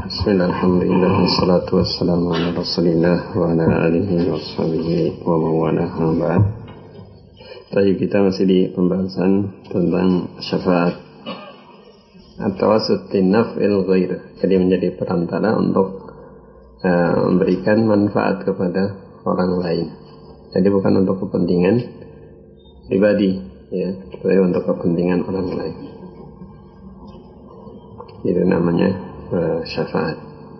Bismillah, alhamdulillah, wassalatu wassalamu ala rasulillah wa ala alihi wa sahbihi wa mawalaha ba'd. Tadi kita masih di pembahasan tentang syafaat at-tawassut naf'il ghair, jadi menjadi perantara untuk memberikan manfaat kepada orang lain. Jadi bukan untuk kepentingan pribadi, ya, tapi untuk kepentingan orang lain. Itu namanya syafaat.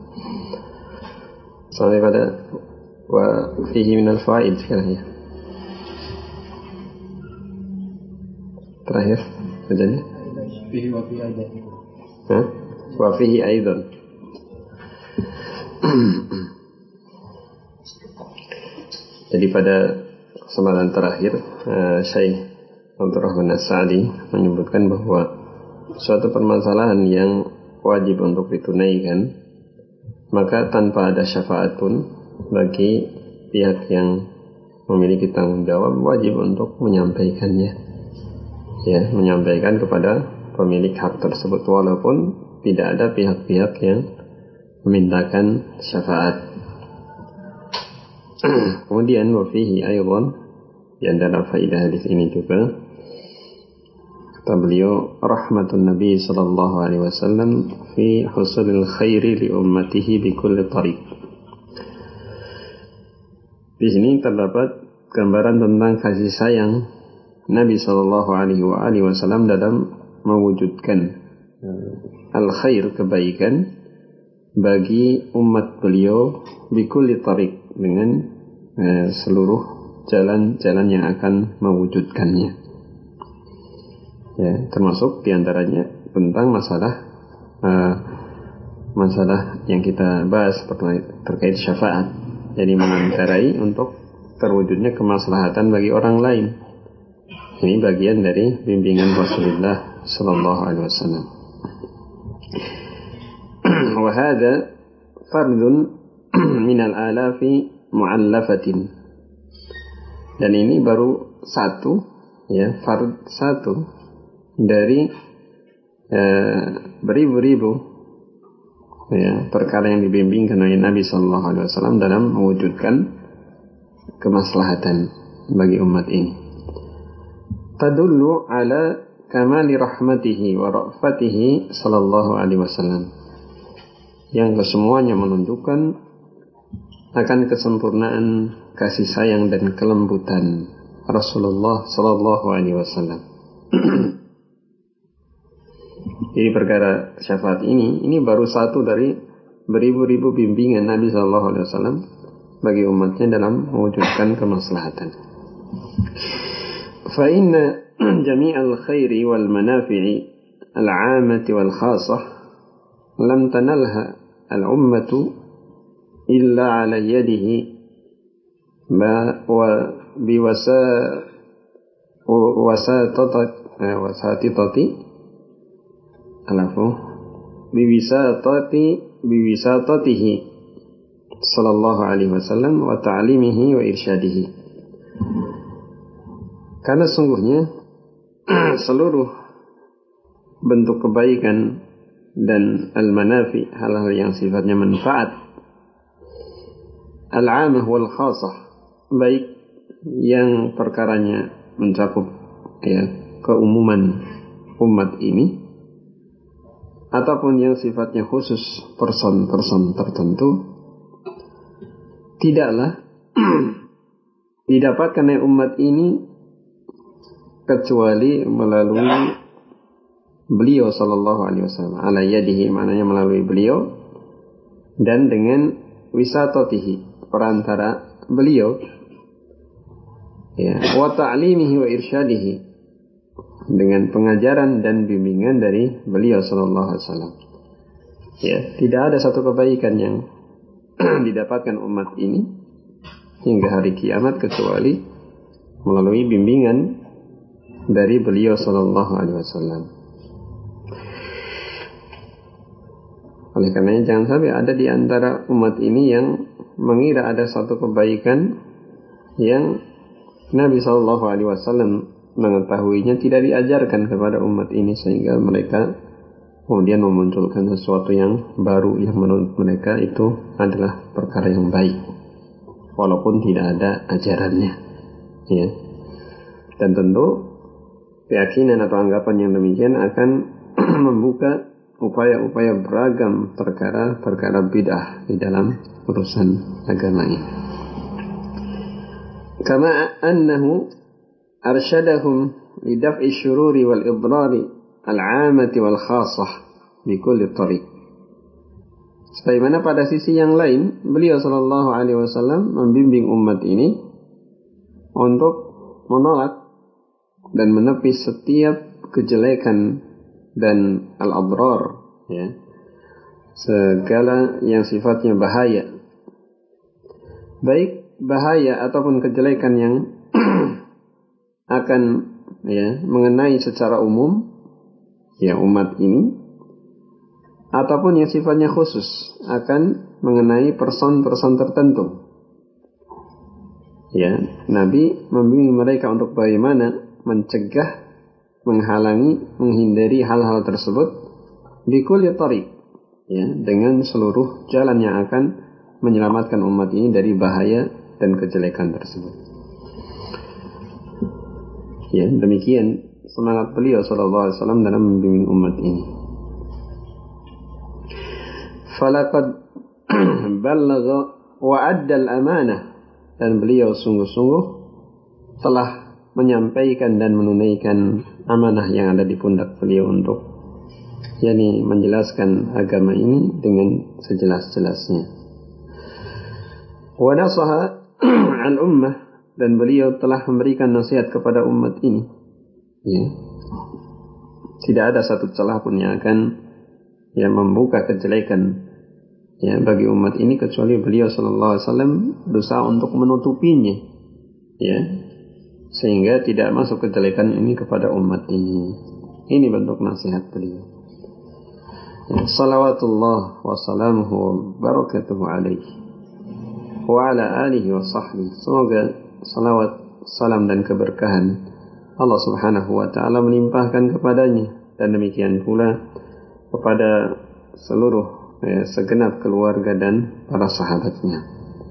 Sampai pada wa fihi minal faid sekarang ya. Terakhir bacanya. Fihi wa fihi aidan. Wa fihi aidan. Jadi pada kesempatan terakhir Syekh Abdul Rahman As-Sa'di menyebutkan bahwa suatu permasalahan yang wajib untuk ditunaikan, maka tanpa ada syafaat pun bagi pihak yang memiliki tanggung jawab wajib untuk menyampaikannya, ya, menyampaikan kepada pemilik hak tersebut walaupun tidak ada pihak-pihak yang memintakan syafaat. Kemudian wafihi aydan, di antara faedah hadis ini juga kata beliau, rahmatun Nabi sallallahu alaihi wasallam fi husulil khairi li ummatihi bi kulli tariq. Di sini terdapat gambaran tentang kasih sayang Nabi sallallahu alaihi wasallam dalam mewujudkan al-khair, kebaikan bagi umat beliau bi kulli tariq, dengan seluruh jalan-jalan yang akan mewujudkannya. Ya, termasuk diantaranya tentang masalah yang kita bahas terkait syafaat. Jadi mengantarai untuk terwujudnya kemaslahatan bagi orang lain. Ini bagian dari bimbingan Rasulullah sallallahu alaihi wasallam. Wa hadza fardun min al-alafi mu'allafatin. Dan ini baru satu, ya, fard satu dari beribu-ribu, ya, perkara yang dibimbingkan oleh Nabi sallallahu alaihi wasallam dalam mewujudkan kemaslahatan bagi umat ini. Tadullu ala kamali rahmatihi wa ra'fatihi sallallahu alaihi wasallam, yang kesemuanya menunjukkan akan kesempurnaan kasih sayang dan kelembutan Rasulullah sallallahu alaihi wasallam. Jadi perkara syafaat ini baru satu dari beribu-ribu bimbingan Nabi sallallahu alaihi wasallam bagi umatnya dalam mewujudkan kemaslahatan. Fa inna jami'al khairi wal manafi'i al-'aamati wal khassah lam tanalha al-ummatu illa 'ala yadihi wa biwisatatihi sallallahu alaihi wasallam wa ta'limihi wa irsyadihi. Karena sungguhnya seluruh bentuk kebaikan dan al-manafi, hal-hal yang sifatnya manfaat, al-'amah wal khassah, baik yang perkaranya mencakup, ya, keumuman umat ini ataupun yang sifatnya khusus person-person tertentu, tidaklah didapatkan oleh umat ini kecuali melalui beliau sallallahu alaihi wasallam, ala yadihi, maknanya melalui beliau, dan dengan wisatatihi, perantara beliau, ya, wa ta'limihi wa irsyadihi, dengan pengajaran dan bimbingan dari beliau sallallahu alaihi wasallam. Ya, tidak ada satu kebaikan yang didapatkan umat ini hingga hari kiamat kecuali melalui bimbingan dari beliau sallallahu alaihi wasallam. Oleh karenanya jangan sampai ada di antara umat ini yang mengira ada satu kebaikan yang Nabi sallallahu alaihi wasallam mengetahuinya, tidak diajarkan kepada umat ini sehingga mereka kemudian memunculkan sesuatu yang baru yang menurut mereka itu adalah perkara yang baik, walaupun tidak ada ajarannya, ya. Dan tentu keyakinan atau anggapan yang demikian akan membuka upaya-upaya beragam perkara bid'ah di dalam urusan agama ini. Kama annahu arsyadahum lidaf'i syururi wal idrari al-'amati wal khassah bi kulli tariq. Sebagaimana pada sisi yang lain beliau sallallahu alaihi wasallam membimbing umat ini untuk menolak dan menepis setiap kejelekan dan al-adrar, ya, segala yang sifatnya bahaya, baik bahaya ataupun kejelekan yang akan, ya, mengenai secara umum, ya, umat ini, ataupun yang sifatnya khusus akan mengenai person-person tertentu. Ya, Nabi membimbing mereka untuk bagaimana mencegah, menghalangi, menghindari hal-hal tersebut bi kulli tariq, ya, dengan seluruh jalan yang akan menyelamatkan umat ini dari bahaya dan kejelekan tersebut. Ya, demikian semangat beliau sallallahu alaihi wasallam dalam membimbing umat ini. Falaqad ballagha wa adda al-amanah, dan beliau sungguh-sungguh telah menyampaikan dan menunaikan amanah yang ada di pundak beliau untuk, yakni menjelaskan agama ini dengan sejelas-jelasnya. Wa nasaha al-ummah, dan beliau telah memberikan nasihat kepada umat ini, ya. Tidak ada satu celah pun yang akan, ya, membuka kejelekan, ya, bagi umat ini kecuali beliau sallallahu alaihi wasallam berusaha untuk menutupinya, ya, sehingga tidak masuk kejelekan ini kepada umat ini. Ini bentuk nasihat beliau. Ya, salawatullah wa salamuhu wa barakatuhu alaihi wa ala alihi wa sahbihi. Semoga salawat, salam dan keberkahan Allah subhanahu wa ta'ala melimpahkan kepadanya, dan demikian pula kepada seluruh, ya, segenap keluarga dan para sahabatnya.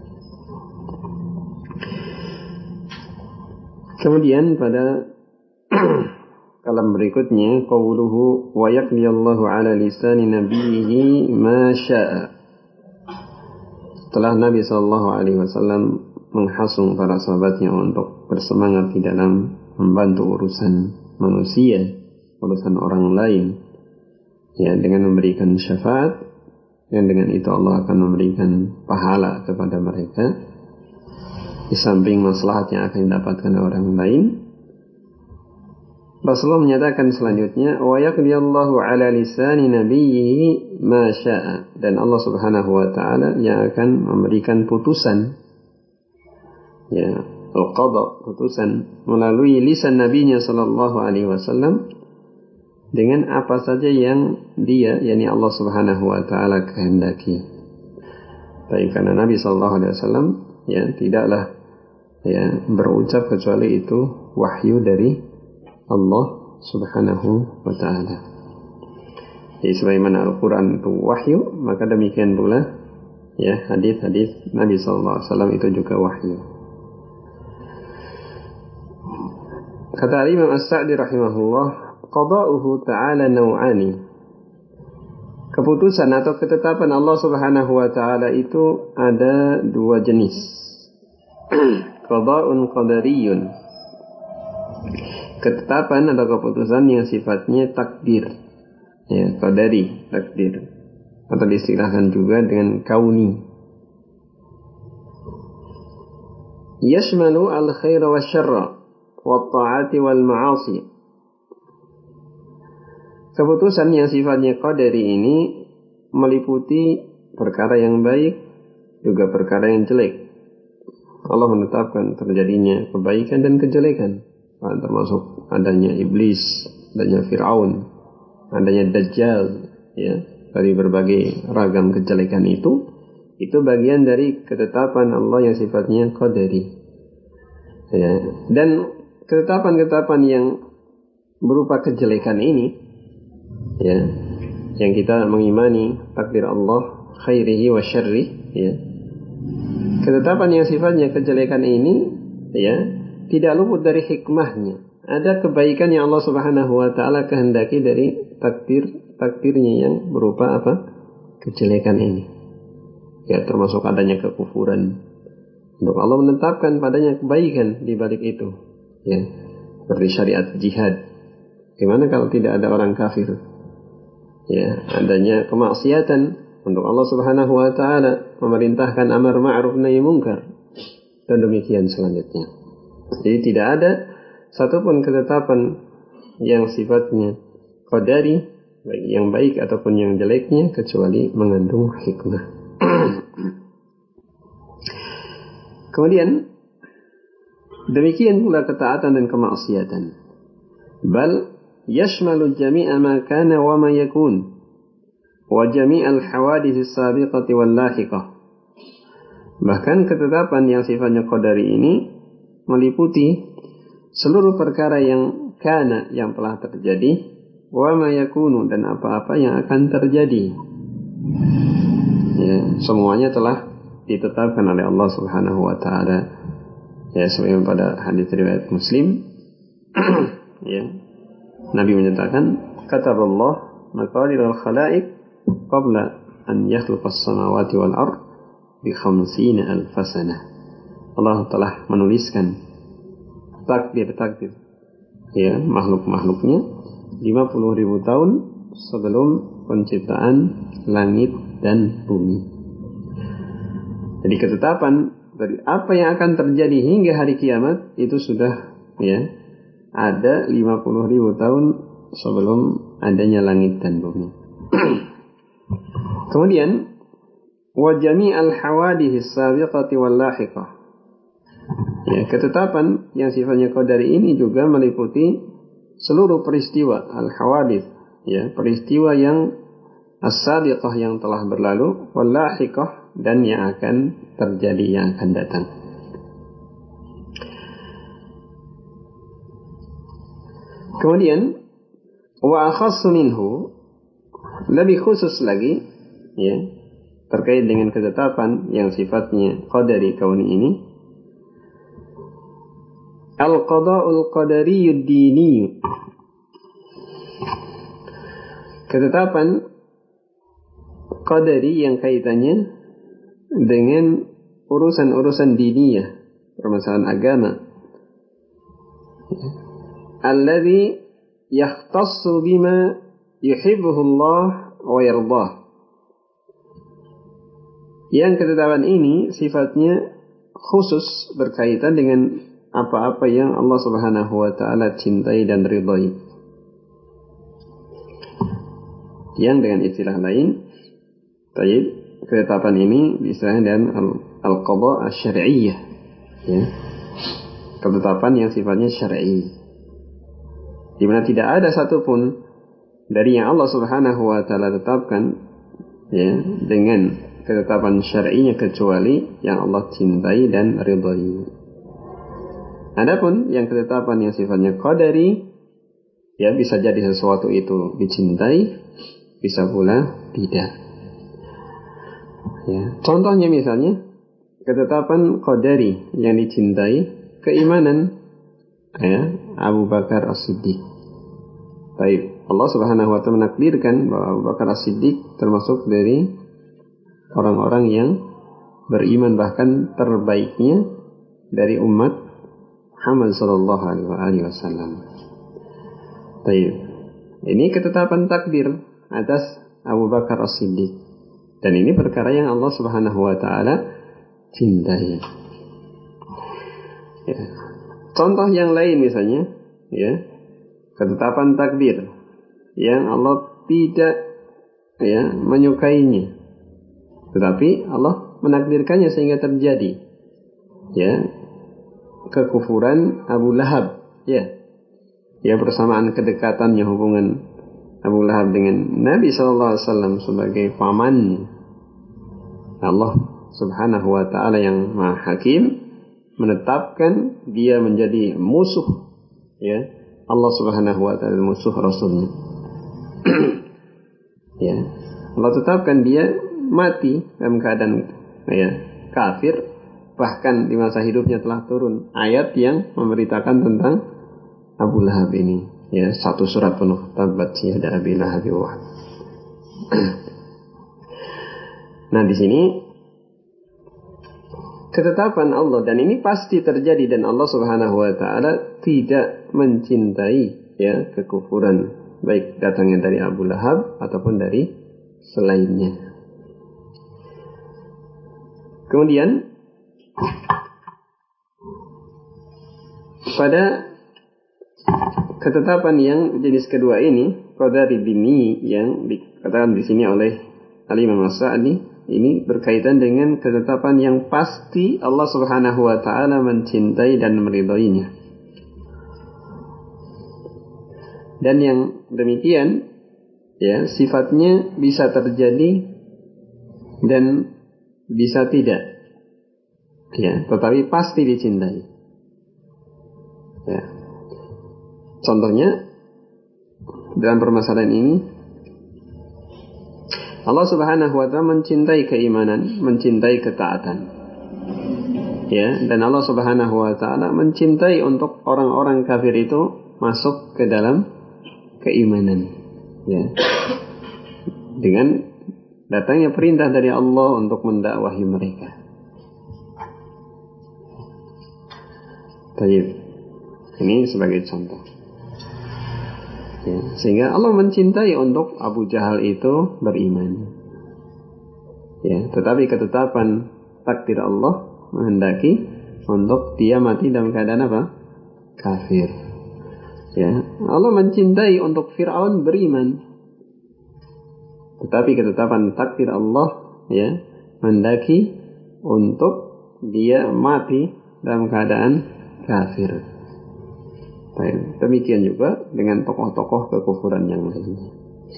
Kemudian pada kalam berikutnya, qawluhu wa yaqdiyallahu ala lisani nabiyhi ma syaa. Setelah Nabi sallallahu alaihi wasallam menghasung para sahabatnya untuk bersemangat di dalam membantu urusan manusia, urusan orang lain, ya, dengan memberikan syafaat, dan dengan itu Allah akan memberikan pahala kepada mereka di samping maslahat yang akan didapatkan orang lain. Rasulullah menyatakan selanjutnya, wa yaqdiyallahu ala lisani nabiyhi ma syaa, dan Allah subhanahu wa ta'ala yang akan memberikan putusan, ya, al-qadha, putusan melalui lisan nabinya sallallahu alaihi wasallam dengan apa saja yang dia, yakni Allah subhanahu wa ta'ala kehendaki. Baik, karena Nabi sallallahu alaihi wasallam, ya, tidaklah, ya, berucap kecuali itu wahyu dari Allah subhanahu wa ta'ala. Jadi sebagaimana Al-Quran itu wahyu, maka demikian pula, ya, hadis-hadis Nabi sallallahu alaihi wasallam itu juga wahyu. Kata Imam As-Sa'di rahimahullah, qada'uhu ta'ala naw'ani. Keputusan atau ketetapan Allah subhanahu wa ta'ala itu ada dua jenis. Qada'un qadariyun, ketetapan atau keputusan yang sifatnya takdir, ya, qadari, takdir, atau diistilahkan juga dengan kauni. Yashmalu al-khaira wa syarra wa ta'ati wal ma'asi. Keputusan yang sifatnya qadari ini meliputi perkara yang baik, juga perkara yang jelek. Allah menetapkan terjadinya kebaikan dan kejelekan, termasuk adanya iblis, adanya Fir'aun, adanya Dajjal, ya, dari berbagai ragam kejelekan itu bagian dari ketetapan Allah yang sifatnya qadari, ya. Dan ketetapan-ketetapan yang berupa kejelekan ini, ya, yang kita mengimani takdir Allah khairihi wa syarrih, ya. Ketetapan yang sifatnya kejelekan ini, ya, tidak luput dari hikmahnya. Ada kebaikan yang Allah Subhanahu wa taala kehendaki dari takdirnya yang berupa apa? Kejelekan ini. Ya, termasuk adanya kekufuran. Untuk Allah menetapkan padanya kebaikan di balik itu. Ya, seperti syariat jihad. Gimana kalau tidak ada orang kafir? Ya, adanya kemaksiatan untuk Allah Subhanahu wa taala memerintahkan amar ma'ruf nahi munkar dan demikian selanjutnya. Jadi tidak ada satupun ketetapan yang sifatnya qadari, baik yang baik ataupun yang jeleknya, kecuali mengandung hikmah. Kemudian demikian pula ketaatan dan kemaksiatan. Bal yashmalu jami'a ma kana wa ma yakun wa jami'al hawadits as-sabiqati wal lahiqah. Bahkan ketetapan yang sifatnya qadari ini meliputi seluruh perkara yang kana, yang telah terjadi, wa ma yakunu, dan apa-apa yang akan terjadi. Ya, semuanya telah ditetapkan oleh Allah Subhanahu wa taala. Ya, sebagaimana pada hadis riwayat Muslim, ya, Nabi menyatakan, kataballah maqadir al-khalaiq qabla an yakhluqa as-samawati wal ard bi 50,000 sanah. Allah telah menuliskan takdir, ya, makhluk-makhluknya 50,000 tahun sebelum penciptaan langit dan bumi. Jadi ketetapan dari apa yang akan terjadi hingga hari kiamat itu sudah, ya, ada 50,000 tahun sebelum adanya langit dan bumi. Kemudian wa jami'al hawadits as-sabiqati wal lahiqah. Ya, ketetapan yang sifatnya qadari ini juga meliputi seluruh peristiwa al-hawadits, ya, peristiwa yang as-sabiqah yang telah berlalu, wal lahiqah, dan yang akan terjadi, yang akan datang. Kemudian wa akhassu minhu, lebih khusus lagi, ya, terkait dengan ketetapan yang sifatnya qadari kauni ini, al-qada'ul qadariyud dini, ketetapan qadari yang kaitannya dengan urusan-urusan diniyah, permasalahan agama, alladhi yakhtassu bima yuhibbuhu Allah wa yardah. Yang ketetapan ini sifatnya khusus berkaitan dengan apa-apa yang Allah Subhanahu wa taala cintai dan ridhai. Yang dengan istilah lain, ketetapan ini diistilahkan dengan al-qada' asy-syar'iyyah, ya. Ketetapan yang sifatnya syar'i, di mana tidak ada satupun dari yang Allah Subhanahu wa taala tetapkan, ya, dengan ketetapan syar'inya kecuali yang Allah cintai dan ridhai. Adapun yang ketetapan yang sifatnya qadari, ya, bisa jadi sesuatu itu dicintai, bisa pula tidak. Ya, contohnya misalnya ketetapan qadari yang dicintai, keimanan, ya, Abu Bakar As-Siddiq. Baik, Allah Subhanahu wa taala menakdirkan bahwa Abu Bakar As-Siddiq termasuk dari orang-orang yang beriman, bahkan terbaiknya dari umat Muhammad sallallahu alaihi wasallam. Baik, ini ketetapan takdir atas Abu Bakar As-Siddiq. Dan ini perkara yang Allah Subhanahu wa taala cintai. Ya. Contoh yang lain misalnya, ya, ketetapan takdir yang Allah tidak, ya, menyukainya, tetapi Allah menakdirkannya sehingga terjadi, ya, kekufuran Abu Lahab, ya, ya, bersamaan kedekatannya hubungan Abu Lahab dengan Nabi SAW sebagai pamannya. Allah Subhanahu wa ta'ala yang Maha Hakim menetapkan dia menjadi musuh, ya, Allah Subhanahu wa ta'ala, musuh Rasulnya. Ya, Allah tetapkan dia mati dalam keadaan kafir, bahkan di masa hidupnya telah turun ayat yang memberitakan tentang Abu Lahab ini. Ya, satu surat penuh, tabbat yada Abi Lahab wa. Nah, di sini ketetapan Allah, dan ini pasti terjadi, dan Allah Subhanahu wa taala tidak mencintai kekufuran, baik datangnya dari Abu Lahab ataupun dari selainnya. Kemudian pada ketetapan yang jenis kedua ini, qadari dini, yang dikatakan di sini oleh Al-Imam As-Sa'di, ini berkaitan dengan ketetapan yang pasti Allah Subhanahu wa taala mencintai dan meridhoinya. Dan yang demikian sifatnya bisa terjadi dan bisa tidak. Tetapi pasti dicintai. Contohnya dalam permasalahan ini, Allah Subhanahu wa taala mencintai keimanan, mencintai ketaatan. Dan Allah Subhanahu wa taala mencintai untuk orang-orang kafir itu masuk ke dalam keimanan. Dengan datangnya perintah dari Allah untuk mendakwahi mereka. Baik. Ini sebagai contoh. Sehingga Allah mencintai untuk Abu Jahal itu beriman. Tetapi ketetapan takdir Allah menghendaki untuk dia mati dalam keadaan apa? Kafir. Allah mencintai untuk Fir'aun beriman. Tetapi ketetapan takdir Allah menghendaki untuk dia mati dalam keadaan kafir. Demikian juga dengan tokoh-tokoh kekufuran yang lainnya.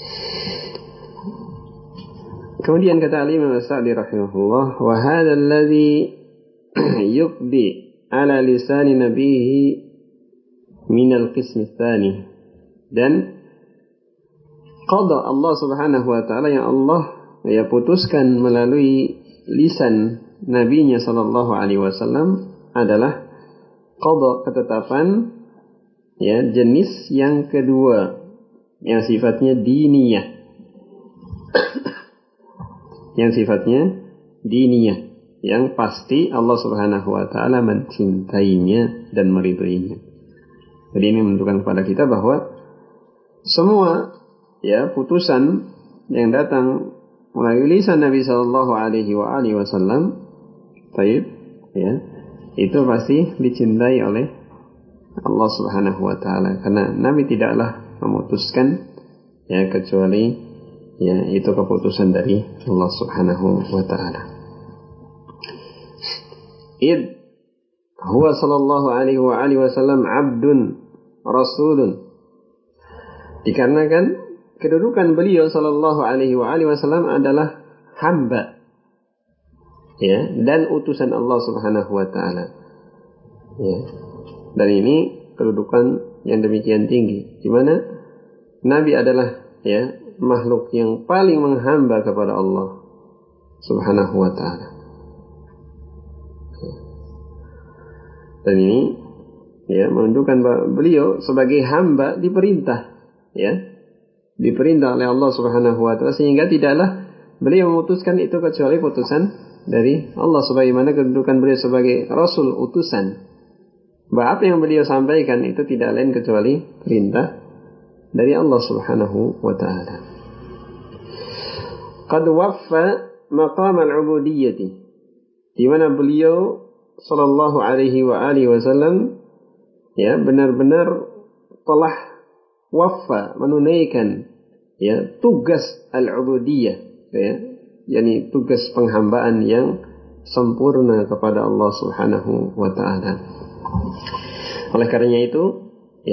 Kemudian kata Al-Imam As-Sa'di rahimahullah, wa hadha alladhi yuqdi ala lisani nabihi min al-qism ats-tsani. Dan qada Allah Subhanahu wa taala yang Allah putuskan melalui lisan nabinya sallallahu alaihi wasallam adalah qada, ketetapan jenis yang kedua yang sifatnya diniyah. Yang sifatnya diniyah, yang pasti Allah Subhanahu wa taala mencintainya dan meridhoinya. Jadi ini menunjukkan kepada kita bahwa semua putusan yang datang melalui lisan Nabi sallallahu alaihi wasallam itu pasti dicintai oleh Allah Subhanahu wa taala, karena Nabi tidaklah memutuskan kecuali itu keputusan dari Allah Subhanahu wa taala. Id huwa sallallahu alaihi wasallam abdun rasulun. Dikarenakan kedudukan beliau sallallahu alaihi wasallam adalah hamba dan utusan Allah Subhanahu wa taala. Dan ini kedudukan yang demikian tinggi, di mana Nabi adalah makhluk yang paling menghamba kepada Allah Subhanahu wa taala. Dan ini menunjukkan bahwa beliau sebagai hamba diperintah oleh Allah Subhanahu wa taala, sehingga tidaklah beliau memutuskan itu kecuali putusan dari Allah, sebagaimana kedudukan beliau sebagai rasul utusan. Bahwa apa yang beliau sampaikan itu tidak lain kecuali perintah dari Allah Subhanahu wa taala. Qad waffa maqam al-ubudiyyati, di mana beliau sallallahu alaihi wasallam benar-benar telah waffa, menunaikan tugas al-ubudiyyah, yakni tugas penghambaan yang sempurna kepada Allah Subhanahu wa taala. Oleh karenanya itu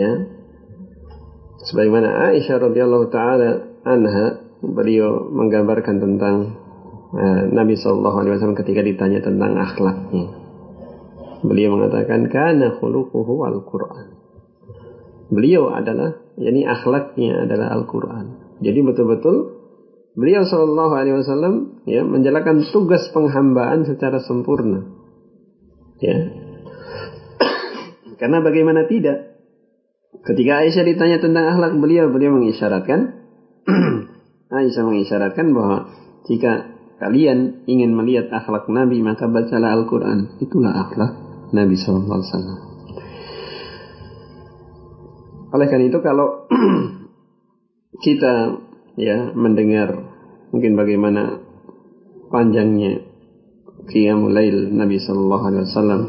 sebagaimana Aisyah radhiyallahu taala anha, beliau menggambarkan tentang Nabi sallallahu alaihi wasallam ketika ditanya tentang akhlaknya. Beliau mengatakan kana khuluquhu al-Qur'an. Beliau adalah akhlaknya adalah Al-Qur'an. Jadi betul-betul beliau sallallahu alaihi wasallam ya menjalankan tugas penghambaan secara sempurna. Ya. Karena bagaimana tidak? Ketika Aisyah ditanya tentang akhlak beliau mengisyaratkan Aisyah mengisyaratkan bahwa jika kalian ingin melihat akhlak Nabi maka bacalah Al-Quran. Itulah akhlak Nabi sallallahu alaihi wasallam. Oleh karena itu kalau kita ya mendengar mungkin bagaimana panjangnya qiyamul lail Nabi sallallahu alaihi wasallam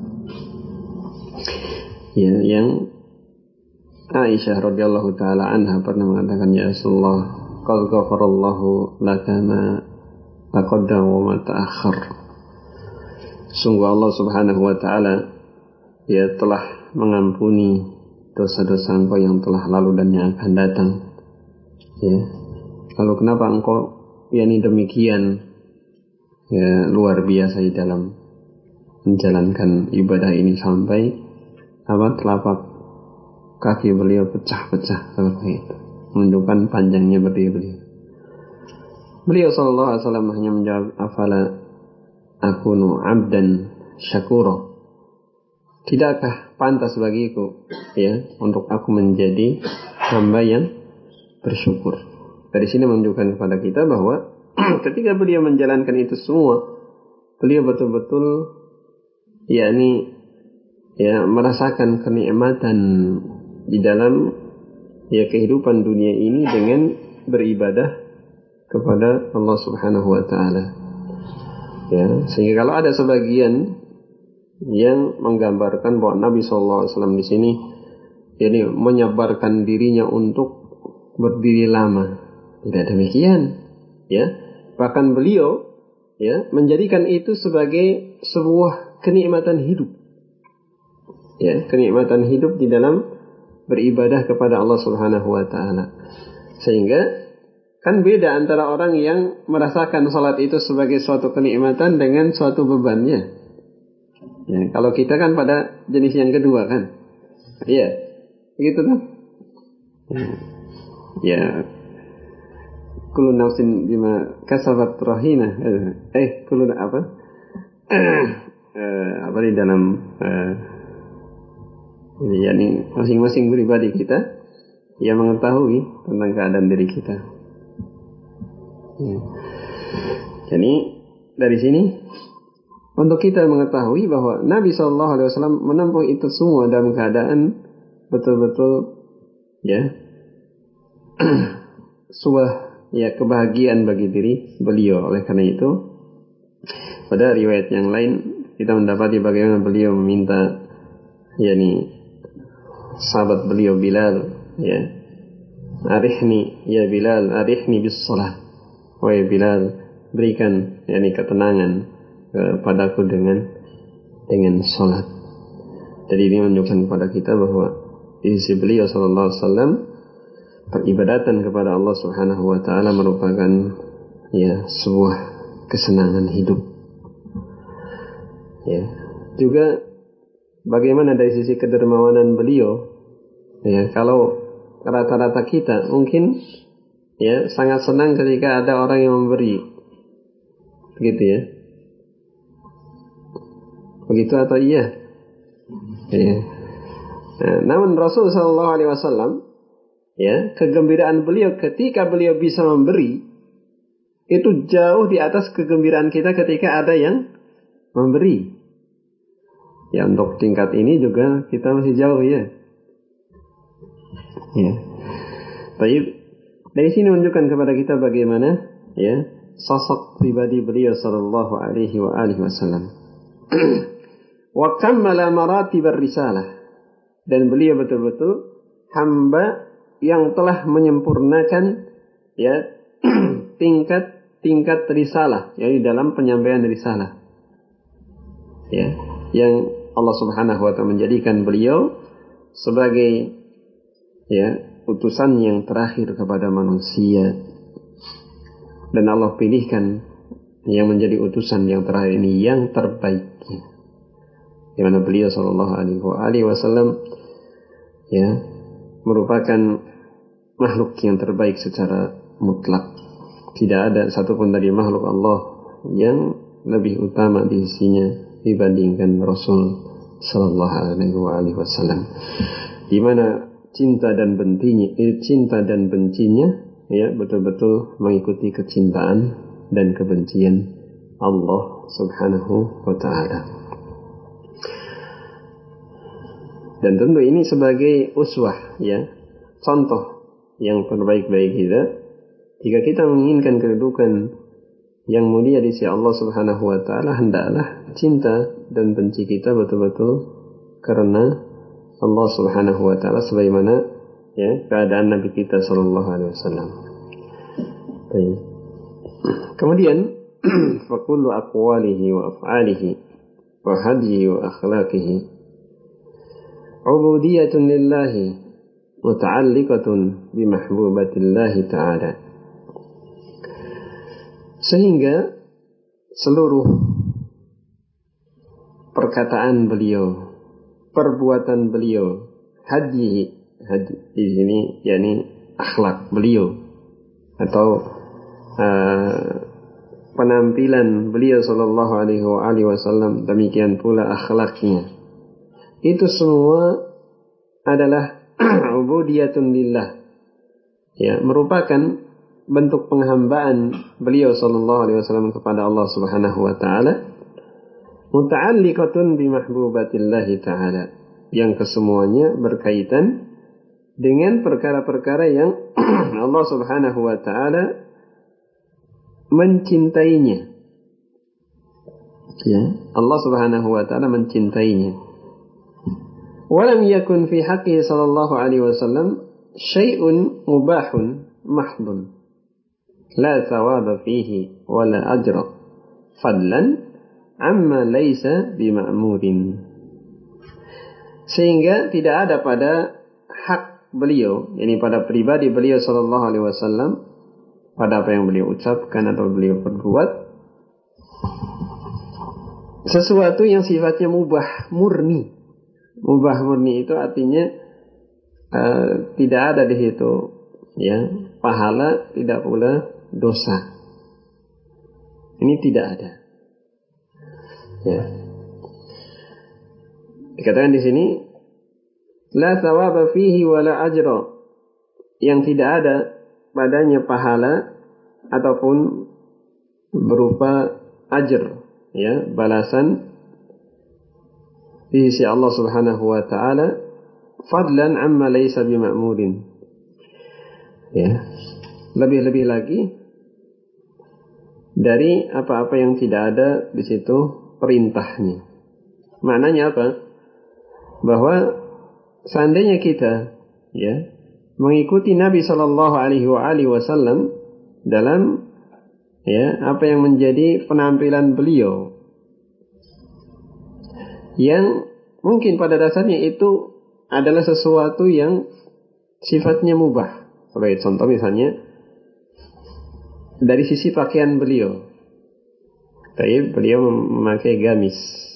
ya, yang Aisyah radhiyallahu taala anha pernah mengatakan, ya Rasulullah, qad ghafarallahu laka ma taqaddama wa ma ta'akhkhar. Sungguh Allah Subhanahu wa taala ya telah mengampuni dosa-dosa engkau yang telah lalu dan yang akan datang. Ya. Lalu kenapa engkau demikian ya luar biasa di dalam menjalankan ibadah ini sampai telapak kaki beliau pecah-pecah seperti itu, menunjukkan panjangnya beliau. Beliau sallallahu alaihi wasallam hanya menjawab, afala akunu abdan syakura. Tidakkah pantas bagiku ya untuk aku menjadi hamba yang bersyukur. Dari sini menunjukkan kepada kita bahwa ketika beliau menjalankan itu semua, beliau betul-betul merasakan kenikmatan di dalam kehidupan dunia ini dengan beribadah kepada Allah Subhanahu wa taala. Ya, sehingga kalau ada sebagian yang menggambarkan bahwa Nabi sallallahu alaihi wasallam di sini menyabarkan dirinya untuk berdiri lama, tidak demikian. Ya, bahkan beliau menjadikan itu sebagai sebuah kenikmatan hidup. Ya, kenikmatan hidup di dalam beribadah kepada Allah Subhanahu wa taala. Sehingga kan beda antara orang yang merasakan salat itu sebagai suatu kenikmatan dengan suatu bebannya. Ya, kalau kita kan pada jenis yang kedua kan. Iya. Begitu tuh. Ya. Kullu nafsin bima kasabat rahina. Kullu apa? Apa di dalam ini masing-masing pribadi kita yang mengetahui tentang keadaan diri kita. Ya. Jadi dari sini untuk kita mengetahui bahwa Nabi sallallahu alaihi wasallam menempuh itu semua dalam keadaan betul-betul sebuah kebahagiaan bagi diri beliau. Oleh karena itu pada riwayat yang lain kita mendapati bagaimana beliau meminta sahabat beliau Bilal, arihni ya Bilal, arihni bis salat. Wahai Bilal, berikan ketenangan padaku dengan salat. Jadi ini menunjukkan kepada kita bahwa di sisi beliau sallallahu alaihi wasallam peribadatan kepada Allah Subhanahu wa taala merupakan sebuah kesenangan hidup. Ya. Juga bagaimana dari sisi kedermawanan beliau, kalau rata-rata kita mungkin sangat senang ketika ada orang yang memberi, begitu ya. Begitu atau iya? Namun Rasul sallallahu alaihi wasallam kegembiraan beliau ketika beliau bisa memberi itu jauh di atas kegembiraan kita ketika ada yang memberi. Ya, untuk tingkat ini juga kita masih jauh ya. Baik, dari sini menunjukkan kepada kita bagaimana sosok pribadi beliau sallallahu alaihi wasallam. Wa kammala maratib ar-risalah, dan beliau betul-betul hamba yang telah menyempurnakan tingkat risalah, di dalam penyampaian risalah. Yang Allah Subhanahu wa taala menjadikan beliau sebagai utusan yang terakhir kepada manusia, dan Allah pilihkan yang menjadi utusan yang terakhir ini yang terbaik, di mana beliau sallallahu alaihi wasallam merupakan makhluk yang terbaik secara mutlak. tidak ada satupun dari makhluk Allah yang lebih utama di sisinya dibandingkan Rasul sallallahu alaihi wasallam. Di mana cinta dan bencinya ya betul-betul mengikuti kecintaan dan kebencian Allah Subhanahu wa taala. Dan tentu ini sebagai uswah, ya, contoh yang terbaik-baik kita jika kita menginginkan kedudukan yang mulia di sisi Allah Subhanahu wa taala, hendaklah cinta dan benci kita betul-betul karena Allah Subhanahu wa taala, sebagaimana ya keadaan Nabi kita sallallahu alaihi wasallam. Baik. Kemudian fa kullu aqwalihi wa af'alihi wa hadyihi wa akhlaqihi ubudiyatun lillahi muta'alliqatun bi mahbubatillahi ta'ala. Sehingga seluruh perkataan beliau, perbuatan beliau, hadyi di sini yakni akhlak beliau atau penampilan beliau sallallahu alaihi wasallam, demikian pula akhlaknya, itu semua adalah ubudiyatun lillah, ya, merupakan bentuk penghambaan beliau sallallahu alaihi wasallam kepada Allah Subhanahu wa taala, muta'alliqatun bi mahbubatillahi ta'ala, yang kesemuanya berkaitan dengan perkara-perkara yang Allah Subhanahu wa taala mencintainya. Ya, Allah Subhanahu wa taala mencintainya. Walam yakun fi haqqihi sallallahu alaihi wasallam syai'un mubahun mahdun la thawaba fihi wala ajra fadlan amma laysa bima'murin. Sehingga tidak ada pada hak beliau, ini pada pribadi beliau sallallahu alaihi wasallam, pada apa yang beliau ucapkan atau beliau perbuat, sesuatu yang sifatnya mubah murni. Mubah murni itu artinya tidak ada di situ, ya, pahala, tidak pula dosa. Ini tidak ada. Ya. Dikatakan di sini la thawaba fihi wala ajra, yang tidak ada padanya pahala ataupun berupa ajr, ya, balasan di sisi Allah Subhanahu wa taala, fadlan amma laysa bima'murin. Ya. Lebih-lebih lagi dari apa-apa yang tidak ada di situ perintahnya. Maknanya apa? Bahwa seandainya kita, ya, mengikuti Nabi sallallahu alaihi wasallam dalam, ya, apa yang menjadi penampilan beliau, yang mungkin pada dasarnya itu adalah sesuatu yang sifatnya mubah. Sebagai contoh misalnya dari sisi pakaian beliau, beliau memakai gamis,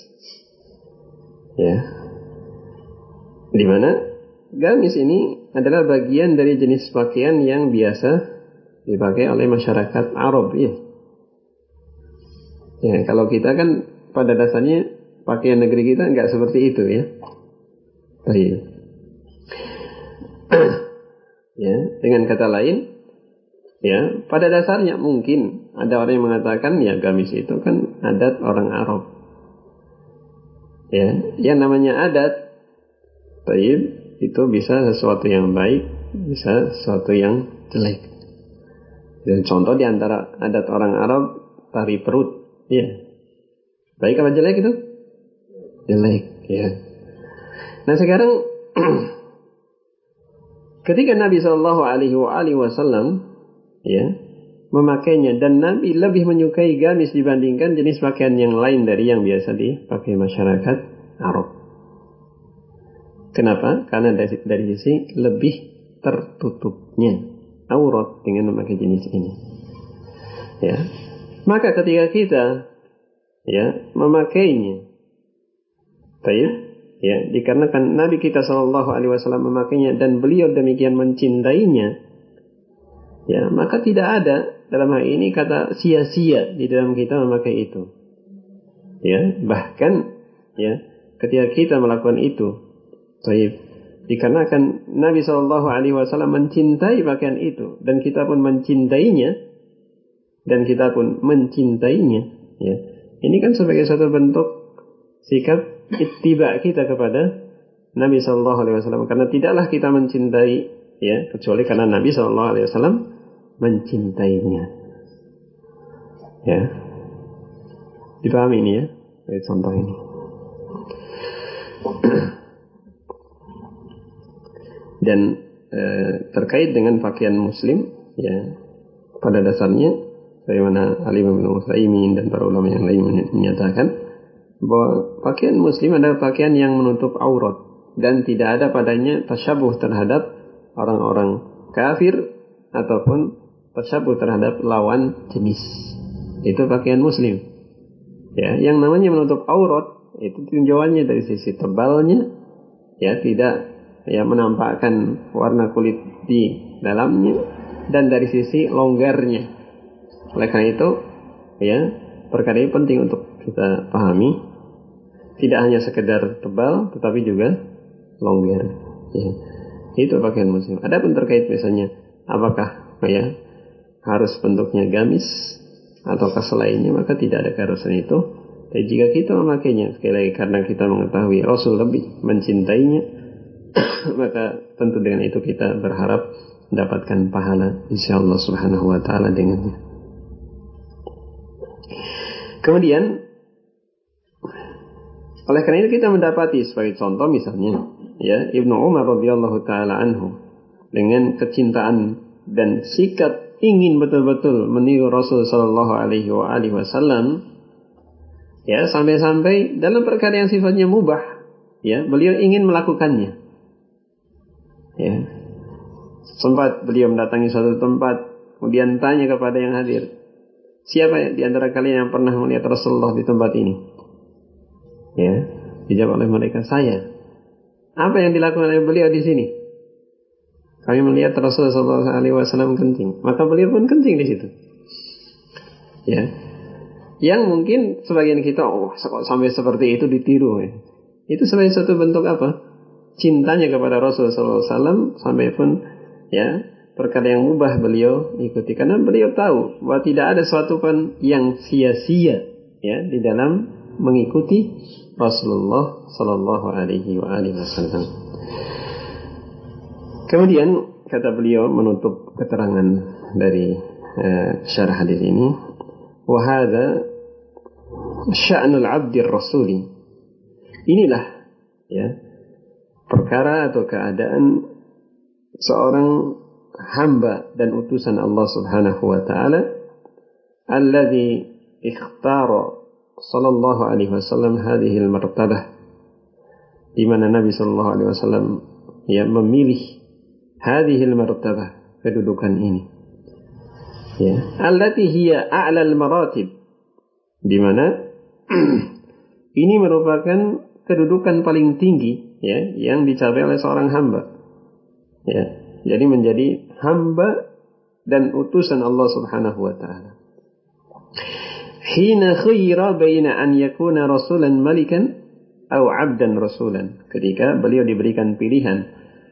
ya, di mana gamis ini adalah bagian dari jenis pakaian yang biasa dipakai oleh masyarakat Arab, ya. Ya, kalau kita kan pada dasarnya pakaian negeri kita enggak seperti itu, ya. Baik. Ya, dengan kata lain, ya, pada dasarnya mungkin ada orang yang mengatakan, ya, gamis itu kan adat orang Arab. Ya, yang namanya adat, baik, itu bisa sesuatu yang baik, bisa sesuatu yang jelek. Dan contoh di antara adat orang Arab, tari perut, ya. Baik apa jelek itu? Jelek, ya. Nah sekarang ketika Nabi Shallallahu Alaihi Wasallam, ya, memakainya, dan Nabi lebih menyukai gamis dibandingkan jenis pakaian yang lain dari yang biasa dipakai masyarakat Arab. Kenapa? Karena dari sisi lebih tertutupnya aurat dengan memakai jenis ini. Ya, maka ketika kita, ya, memakainya, baik, ya, dikarenakan Nabi kita Shallallahu Alaihi Wasallam memakainya dan beliau demikian mencintainya, ya, maka tidak ada dalam hal ini kata sia-sia di dalam kita memakai itu. Ya, bahkan ya ketika kita melakukan itu, dikarenakan Nabi Shallallahu Alaihi Wasallam mencintai pakaian itu dan kita pun mencintainya, ya. Ini kan sebagai satu bentuk sikap ittiba kita kepada Nabi Shallallahu Alaihi Wasallam, karena tidaklah kita mencintai ya kecuali karena Nabi Shallallahu Alaihi Wasallam mencintainya. Ya, dipahami ini ya, contoh ini. Dan terkait dengan pakaian Muslim, ya pada dasarnya, bagaimana Al-Imam Ibnu Utsaimin dan para ulama yang lain menyatakan bahwa pakaian Muslim adalah pakaian yang menutup aurat dan tidak ada padanya tasyabuh terhadap orang-orang kafir ataupun tasyabuh terhadap lawan jenis. Itu pakaian Muslim. Ya, yang namanya menutup aurat itu tinjauannya dari sisi tebalnya, ya tidak ya menampakkan warna kulit di dalamnya, dan dari sisi longgarnya. Oleh karena itu, ya perkara ini penting untuk kita pahami. Tidak hanya sekedar tebal, tetapi juga longgar. Ya. Itu pakaian Muslim. Adapun terkait misalnya, apakah ya harus bentuknya gamis ataukah selainnya, maka tidak ada keharusan itu. Dan jika kita memakainya, sekali lagi karena kita mengetahui Rasul lebih mencintainya, maka tentu dengan itu kita berharap mendapatkan pahala insyaallah subhanahu wa ta'ala dengannya. Kemudian oleh karena itu kita mendapati sebagai contoh misalnya ya Ibnu Umar radhiyallahu taala anhu dengan kecintaan dan sikap ingin betul-betul meniru Rasul sallallahu alaihi wasallam, ya sampai-sampai dalam perkara yang sifatnya mubah, ya beliau ingin melakukannya. Ya. Sempat beliau mendatangi suatu tempat, kemudian tanya kepada yang hadir, siapa di antara kalian yang pernah melihat Rasulullah di tempat ini? Ya, dijawab oleh mereka, saya. Apa yang dilakukan oleh beliau di sini? Kami melihat Rasulullah SAW kencing, maka beliau pun kencing di situ. Ya, yang mungkin sebagian kita, sampai seperti itu ditiru. Ya. Itu sebagai satu bentuk apa? Cintanya kepada Rasulullah SAW, sampai pun ya perkara yang mubah beliau ikuti, karena beliau tahu bahwa tidak ada sesuatu pun yang sia-sia ya di dalam mengikuti Rasulullah sallallahu alaihi wasallam. Kemudian kata beliau menutup keterangan dari syarah hadis ini, wa hadza sya'nul 'abdir rasuli. Inilah ya perkara atau keadaan seorang hamba dan utusan Allah Subhanahu wa taala alladzi ikhtara sallallahu alaihi wasallam hadhihi al-martabah, di mana Nabi sallallahu alaihi wasallam ya memilih hadhihi al-martabah, kedudukan ini. Ya, allati hiya a'la al-maratib, di mana ini merupakan kedudukan paling tinggi ya yang dicapai oleh seorang hamba. Ya, jadi menjadi hamba dan utusan Allah Subhanahu wa taala. Hina khuyira baina an yakuna rasulan malikan atau 'abdan rasulan. Ketika beliau diberikan pilihan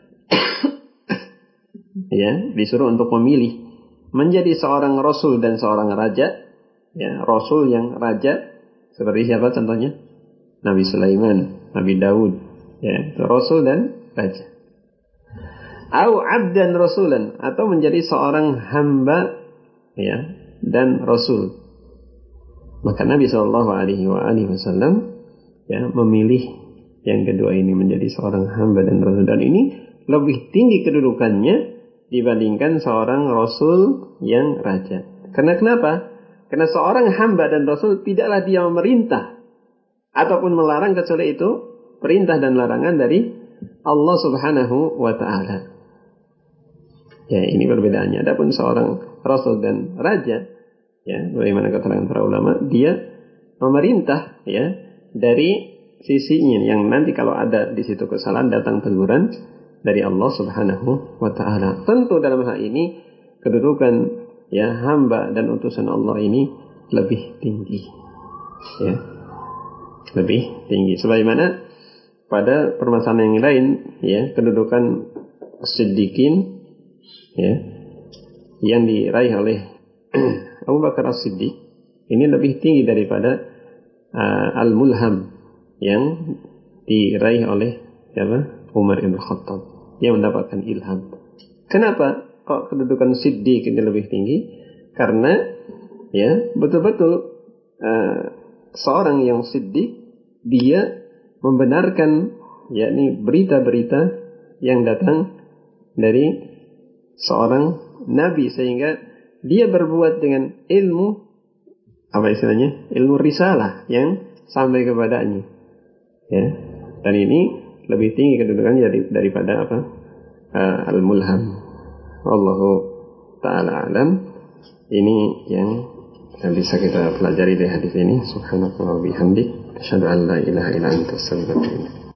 ya, disuruh untuk memilih menjadi seorang rasul dan seorang raja. Ya, rasul yang raja seperti siapa contohnya? Nabi Sulaiman, Nabi Daud, ya, itu rasul dan raja. Au 'abdan rasulan, atau menjadi seorang hamba ya dan rasul. Maka Nabi sallallahu alaihi wasallam ya memilih yang kedua ini, menjadi seorang hamba dan rasul, dan ini lebih tinggi kedudukannya dibandingkan seorang rasul yang raja. Karena kenapa? Karena seorang hamba dan rasul tidaklah dia memerintah ataupun melarang, kecuali itu perintah dan larangan dari Allah Subhanahu wa taala. Ya, ini perbedaannya. Adapun seorang rasul dan raja, ya, bagaimana keterangan para ulama, dia memerintah ya dari sisinya yang nanti kalau ada di situ kesalahan datang teguran dari Allah Subhanahu wa taala. Tentu dalam hal ini kedudukan ya hamba dan utusan Allah ini lebih tinggi, ya, lebih tinggi. Sebagaimana pada permasalahan yang lain, ya, kedudukan Siddiqin, ya, yang diraih oleh Abu Bakar As-Siddiq ini lebih tinggi daripada Al-Mulham yang diraih oleh siapa? Umar Ibn Khattab yang mendapatkan ilham. Kenapa kok kedudukan Siddiq ini lebih tinggi? Karena ya betul-betul seorang yang Siddiq dia membenarkan yakni berita-berita yang datang dari seorang nabi, sehingga dia berbuat dengan ilmu, apa istilahnya, ilmu risalah yang sampai kepadanya, ya. Dan ini lebih tinggi kedudukannya daripada apa? Al-Mulham. Wallahu ta'ala alam. Ini yang bisa kita pelajari dari hadis ini. Subhanallahi wa bihamdihi, asyhadu an la ilaha illa anta, astaghfiruka wa atubu ilaik.